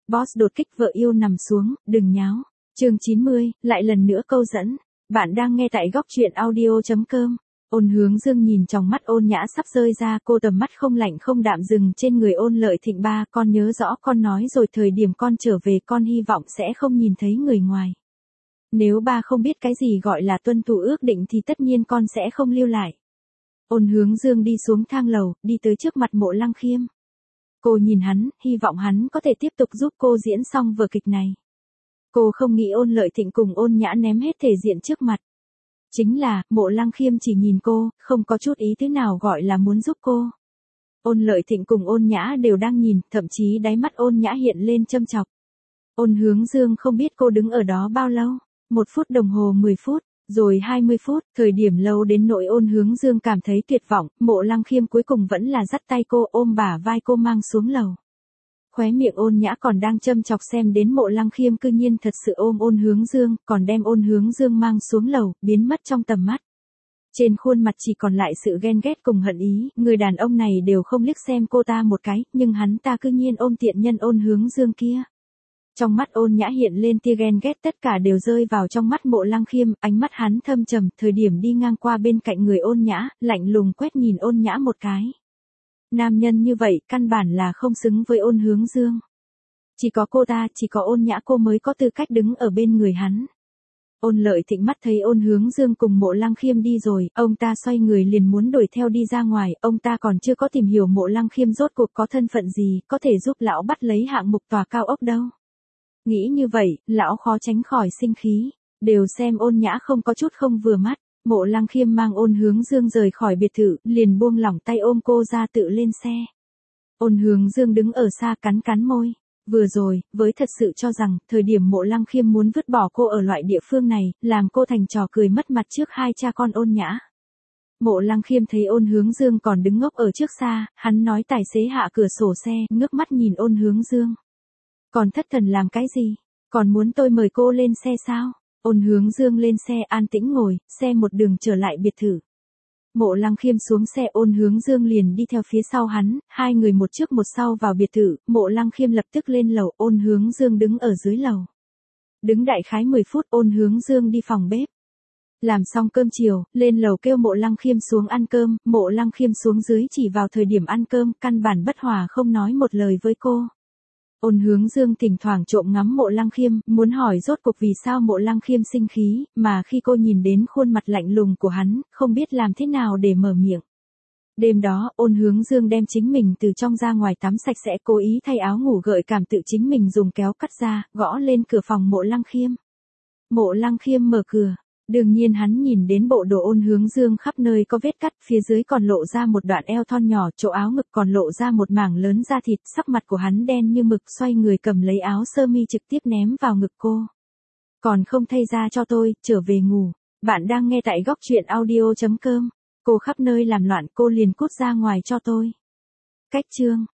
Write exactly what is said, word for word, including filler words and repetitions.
Boss đột kích vợ yêu nằm xuống, đừng nháo. Chương chín mươi, lại lần nữa câu dẫn. Bạn đang nghe tại góc truyện audio chấm com. Ôn Hướng Dương nhìn trong mắt Ôn Nhã sắp rơi ra, cô tầm mắt không lạnh không đạm dừng trên người Ôn Lợi Thịnh. Ba, con nhớ rõ con nói rồi, thời điểm con trở về con hy vọng sẽ không nhìn thấy người ngoài. Nếu ba không biết cái gì gọi là tuân thủ ước định thì tất nhiên con sẽ không lưu lại. Ôn Hướng Dương đi xuống thang lầu, đi tới trước mặt Mộ Lăng Khiêm. Cô nhìn hắn, hy vọng hắn có thể tiếp tục giúp cô diễn xong vở kịch này. Cô không nghĩ Ôn Lợi Thịnh cùng Ôn Nhã ném hết thể diện trước mặt. Chính là, Mộ Lăng Khiêm chỉ nhìn cô, không có chút ý thế nào gọi là muốn giúp cô. Ôn Lợi Thịnh cùng Ôn Nhã đều đang nhìn, thậm chí đáy mắt Ôn Nhã hiện lên châm chọc. Ôn Hướng Dương không biết cô đứng ở đó bao lâu, một phút đồng hồ mười phút, rồi hai mươi phút, thời điểm lâu đến nỗi Ôn Hướng Dương cảm thấy tuyệt vọng, Mộ Lăng Khiêm cuối cùng vẫn là dắt tay cô, ôm bả vai cô mang xuống lầu. Khóe miệng Ôn Nhã còn đang châm chọc xem đến Mộ Lăng Khiêm cư nhiên thật sự ôm Ôn Hướng Dương, còn đem Ôn Hướng Dương mang xuống lầu, biến mất trong tầm mắt. Trên khuôn mặt chỉ còn lại sự ghen ghét cùng hận ý, người đàn ông này đều không liếc xem cô ta một cái, nhưng hắn ta cư nhiên ôm tiện nhân Ôn Hướng Dương kia. Trong mắt Ôn Nhã hiện lên tia ghen ghét, tất cả đều rơi vào trong mắt Mộ Lăng Khiêm, ánh mắt hắn thâm trầm, thời điểm đi ngang qua bên cạnh người Ôn Nhã, lạnh lùng quét nhìn Ôn Nhã một cái. Nam nhân như vậy, căn bản là không xứng với Ôn Hướng Dương. Chỉ có cô ta, chỉ có Ôn Nhã cô mới có tư cách đứng ở bên người hắn. Ôn Lợi Thịnh mắt thấy Ôn Hướng Dương cùng Mộ Lăng Khiêm đi rồi, ông ta xoay người liền muốn đuổi theo đi ra ngoài, ông ta còn chưa có tìm hiểu Mộ Lăng Khiêm rốt cuộc có thân phận gì, có thể giúp lão bắt lấy hạng mục tòa cao ốc đâu. Nghĩ như vậy, lão khó tránh khỏi sinh khí, đều xem Ôn Nhã không có chút không vừa mắt. Mộ Lăng Khiêm mang Ôn Hướng Dương rời khỏi biệt thự, liền buông lỏng tay ôm cô ra tự lên xe. Ôn Hướng Dương đứng ở xa cắn cắn môi. Vừa rồi, với thật sự cho rằng, thời điểm Mộ Lăng Khiêm muốn vứt bỏ cô ở loại địa phương này, làm cô thành trò cười mất mặt trước hai cha con Ôn Nhã. Mộ Lăng Khiêm thấy Ôn Hướng Dương còn đứng ngốc ở trước xa, hắn nói tài xế hạ cửa sổ xe, ngước mắt nhìn Ôn Hướng Dương. Còn thất thần làm cái gì? Còn muốn tôi mời cô lên xe sao? Ôn Hướng Dương lên xe an tĩnh ngồi, xe một đường trở lại biệt thự. Mộ Lăng Khiêm xuống xe, Ôn Hướng Dương liền đi theo phía sau hắn, hai người một trước một sau vào biệt thự, Mộ Lăng Khiêm lập tức lên lầu, Ôn Hướng Dương đứng ở dưới lầu. Đứng đại khái mười phút, Ôn Hướng Dương đi phòng bếp. Làm xong cơm chiều, lên lầu kêu Mộ Lăng Khiêm xuống ăn cơm, Mộ Lăng Khiêm xuống dưới chỉ vào thời điểm ăn cơm, căn bản bất hòa không nói một lời với cô. Ôn Hướng Dương thỉnh thoảng trộm ngắm Mộ Lăng Khiêm, muốn hỏi rốt cuộc vì sao Mộ Lăng Khiêm sinh khí, mà khi cô nhìn đến khuôn mặt lạnh lùng của hắn, không biết làm thế nào để mở miệng. Đêm đó, Ôn Hướng Dương đem chính mình từ trong ra ngoài tắm sạch sẽ, cố ý thay áo ngủ gợi cảm tự chính mình dùng kéo cắt ra, gõ lên cửa phòng Mộ Lăng Khiêm. Mộ Lăng Khiêm mở cửa. Đương nhiên hắn nhìn đến bộ đồ Ôn Hướng Dương khắp nơi có vết cắt, phía dưới còn lộ ra một đoạn eo thon nhỏ, chỗ áo ngực còn lộ ra một mảng lớn da thịt, sắc mặt của hắn đen như mực, xoay người cầm lấy áo sơ mi trực tiếp ném vào ngực cô. Còn không thay ra cho tôi, trở về ngủ. Bạn đang nghe tại góc truyện audio chấm com. Cô khắp nơi làm loạn, cô liền cút ra ngoài cho tôi. Cách chương.